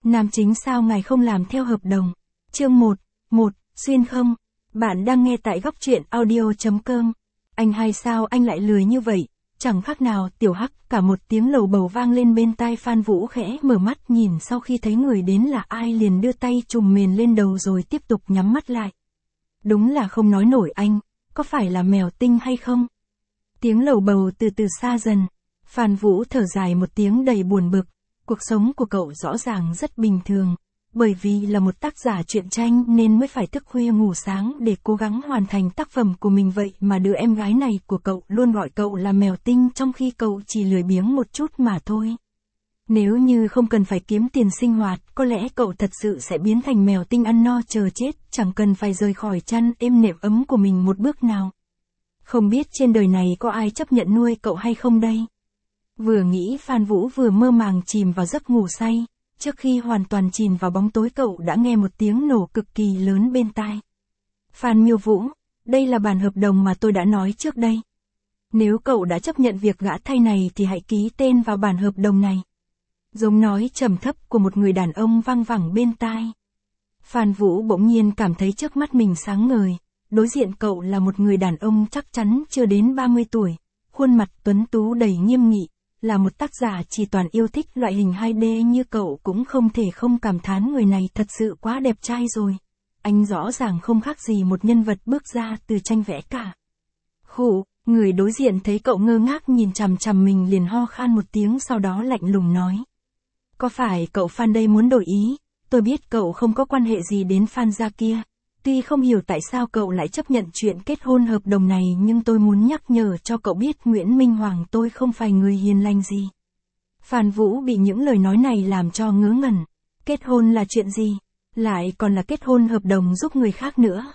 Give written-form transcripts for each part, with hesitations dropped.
Nam chính sao ngài không làm theo hợp đồng? Chương 1, xuyên không? Bạn đang nghe tại góc truyện audio.com. Anh hay sao anh lại lười như vậy? Chẳng khác nào tiểu hắc, cả một tiếng lầu bầu vang lên bên tai Phan Vũ khẽ mở mắt nhìn sau khi thấy người đến là ai liền đưa tay trùm mền lên đầu rồi tiếp tục nhắm mắt lại. Đúng là không nói nổi anh, có phải là mèo tinh hay không? Tiếng lầu bầu từ từ xa dần, Phan Vũ thở dài một tiếng đầy buồn bực. Cuộc sống của cậu rõ ràng rất bình thường, bởi vì là một tác giả truyện tranh nên mới phải thức khuya ngủ sáng để cố gắng hoàn thành tác phẩm của mình, vậy mà đứa em gái này của cậu luôn gọi cậu là mèo tinh trong khi cậu chỉ lười biếng một chút mà thôi. Nếu như không cần phải kiếm tiền sinh hoạt, có lẽ cậu thật sự sẽ biến thành mèo tinh ăn no chờ chết, chẳng cần phải rời khỏi chăn êm nệm ấm của mình một bước nào. Không biết trên đời này có ai chấp nhận nuôi cậu hay không đây? Vừa nghĩ Phan Vũ vừa mơ màng chìm vào giấc ngủ say, trước khi hoàn toàn chìm vào bóng tối cậu đã nghe một tiếng nổ cực kỳ lớn bên tai. Phan Miêu Vũ, đây là bản hợp đồng mà tôi đã nói trước đây. Nếu cậu đã chấp nhận việc gã thay này thì hãy ký tên vào bản hợp đồng này. Giống nói trầm thấp của một người đàn ông vang vẳng bên tai. Phan Vũ bỗng nhiên cảm thấy trước mắt mình sáng ngời, đối diện cậu là một người đàn ông chắc chắn chưa đến 30 tuổi, khuôn mặt tuấn tú đầy nghiêm nghị. Là một tác giả chỉ toàn yêu thích loại hình 2D như cậu cũng không thể không cảm thán người này thật sự quá đẹp trai rồi. Anh rõ ràng không khác gì một nhân vật bước ra từ tranh vẽ cả. Khụ, người đối diện thấy cậu ngơ ngác nhìn chằm chằm mình liền ho khan một tiếng, sau đó lạnh lùng nói. Có phải cậu Phan đây muốn đổi ý? Tôi biết cậu không có quan hệ gì đến Phan gia kia. Tuy không hiểu tại sao cậu lại chấp nhận chuyện kết hôn hợp đồng này, nhưng tôi muốn nhắc nhở cho cậu biết Nguyễn Minh Hoàng tôi không phải người hiền lành gì. Phan Vũ bị những lời nói này làm cho ngớ ngẩn. Kết hôn là chuyện gì? Lại còn là kết hôn hợp đồng giúp người khác nữa.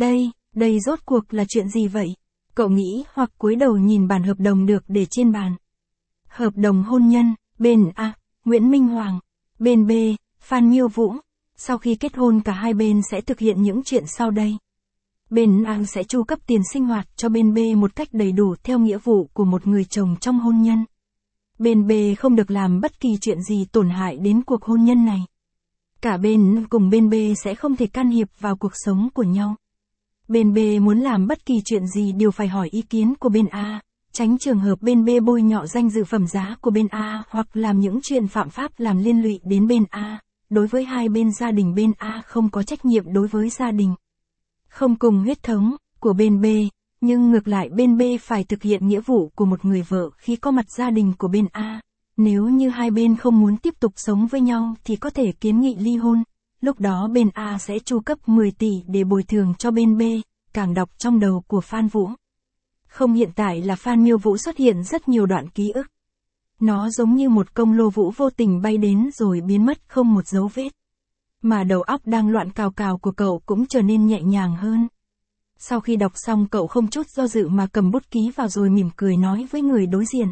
Đây rốt cuộc là chuyện gì vậy? Cậu nghĩ hoặc cúi đầu nhìn bản hợp đồng được để trên bàn. Hợp đồng hôn nhân, bên A, Nguyễn Minh Hoàng, bên B, Phan Miêu Vũ. Sau khi kết hôn cả hai bên sẽ thực hiện những chuyện sau đây. Bên A sẽ chu cấp tiền sinh hoạt cho bên B một cách đầy đủ theo nghĩa vụ của một người chồng trong hôn nhân. Bên B không được làm bất kỳ chuyện gì tổn hại đến cuộc hôn nhân này. Cả bên cùng bên B sẽ không thể can thiệp vào cuộc sống của nhau. Bên B muốn làm bất kỳ chuyện gì đều phải hỏi ý kiến của bên A, tránh trường hợp bên B bôi nhọ danh dự phẩm giá của bên A hoặc làm những chuyện phạm pháp làm liên lụy đến bên A. Đối với hai bên gia đình, bên A không có trách nhiệm đối với gia đình không cùng huyết thống của bên B, nhưng ngược lại bên B phải thực hiện nghĩa vụ của một người vợ khi có mặt gia đình của bên A. Nếu như hai bên không muốn tiếp tục sống với nhau thì có thể kiến nghị ly hôn, lúc đó bên A sẽ chu cấp 10 tỷ để bồi thường cho bên B. Càng đọc trong đầu của Phan Vũ. Không, hiện tại là Phan Miêu Vũ xuất hiện rất nhiều đoạn ký ức. Nó giống như một công lô vũ vô tình bay đến rồi biến mất không một dấu vết. Mà đầu óc đang loạn cào cào của cậu cũng trở nên nhẹ nhàng hơn. Sau khi đọc xong cậu không chút do dự mà cầm bút ký vào rồi mỉm cười nói với người đối diện.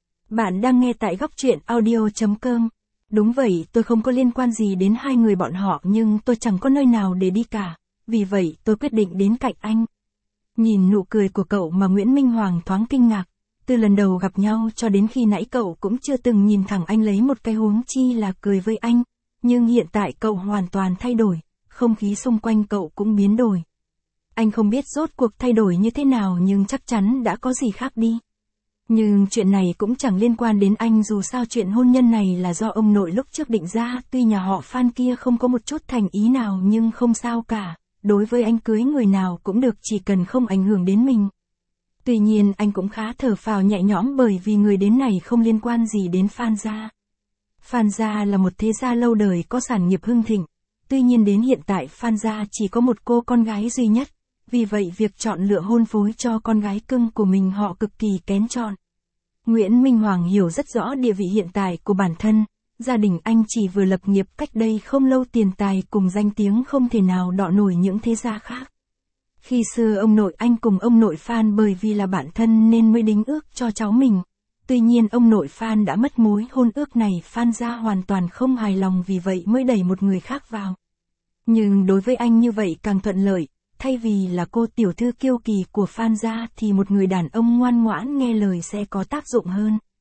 Bạn đang nghe tại góc truyện audio.com. Đúng vậy, tôi không có liên quan gì đến hai người bọn họ, nhưng tôi chẳng có nơi nào để đi cả. Vì vậy tôi quyết định đến cạnh anh. Nhìn nụ cười của cậu mà Nguyễn Minh Hoàng thoáng kinh ngạc. Từ lần đầu gặp nhau cho đến khi nãy cậu cũng chưa từng nhìn thẳng anh lấy một cái, huống chi là cười với anh. Nhưng hiện tại cậu hoàn toàn thay đổi, không khí xung quanh cậu cũng biến đổi. Anh không biết rốt cuộc thay đổi như thế nào nhưng chắc chắn đã có gì khác đi. Nhưng chuyện này cũng chẳng liên quan đến anh, dù sao chuyện hôn nhân này là do ông nội lúc trước định ra, tuy nhà họ Phan kia không có một chút thành ý nào nhưng không sao cả. Đối với anh cưới người nào cũng được, chỉ cần không ảnh hưởng đến mình. Tuy nhiên anh cũng khá thở phào nhẹ nhõm bởi vì người đến này không liên quan gì đến Phan gia. Phan gia là một thế gia lâu đời có sản nghiệp hưng thịnh. Tuy nhiên đến hiện tại Phan gia chỉ có một cô con gái duy nhất. Vì vậy việc chọn lựa hôn phối cho con gái cưng của mình họ cực kỳ kén chọn. Nguyễn Minh Hoàng hiểu rất rõ địa vị hiện tại của bản thân. Gia đình anh chỉ vừa lập nghiệp cách đây không lâu, tiền tài cùng danh tiếng không thể nào đọ nổi những thế gia khác. Khi xưa ông nội anh cùng ông nội Phan bởi vì là bạn thân nên mới đính ước cho cháu mình. Tuy nhiên ông nội Phan đã mất mối hôn ước này, Phan gia hoàn toàn không hài lòng, vì vậy mới đẩy một người khác vào. Nhưng đối với anh như vậy càng thuận lợi, thay vì là cô tiểu thư kiêu kỳ của Phan gia thì một người đàn ông ngoan ngoãn nghe lời sẽ có tác dụng hơn.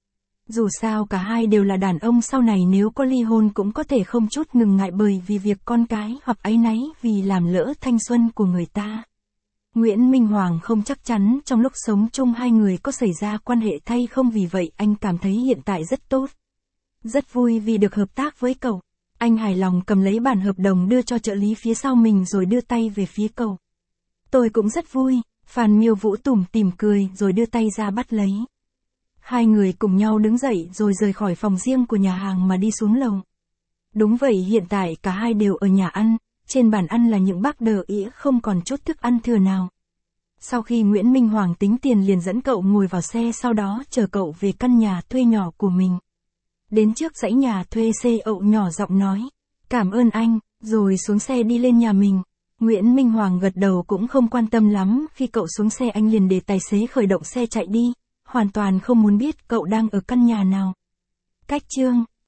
Dù sao cả hai đều là đàn ông, sau này nếu có ly hôn cũng có thể không chút ngừng ngại bởi vì việc con cái hoặc áy náy vì làm lỡ thanh xuân của người ta. Nguyễn Minh Hoàng không chắc chắn trong lúc sống chung hai người có xảy ra quan hệ hay không, vì vậy anh cảm thấy hiện tại rất tốt. Rất vui vì được hợp tác với cậu. Anh hài lòng cầm lấy bản hợp đồng đưa cho trợ lý phía sau mình rồi đưa tay về phía cậu. Tôi cũng rất vui, Phan Miêu Vũ tủm tỉm cười rồi đưa tay ra bắt lấy. Hai người cùng nhau đứng dậy rồi rời khỏi phòng riêng của nhà hàng mà đi xuống lầu. Đúng vậy, hiện tại cả hai đều ở nhà ăn, trên bàn ăn là những bát đờ ĩa không còn chút thức ăn thừa nào. Sau khi Nguyễn Minh Hoàng tính tiền liền dẫn cậu ngồi vào xe, sau đó chờ cậu về căn nhà thuê nhỏ của mình. Đến trước dãy nhà thuê xe ậu nhỏ giọng nói, cảm ơn anh, rồi xuống xe đi lên nhà mình. Nguyễn Minh Hoàng gật đầu cũng không quan tâm lắm, khi cậu xuống xe anh liền để tài xế khởi động xe chạy đi, hoàn toàn không muốn biết cậu đang ở căn nhà nào. Cách chương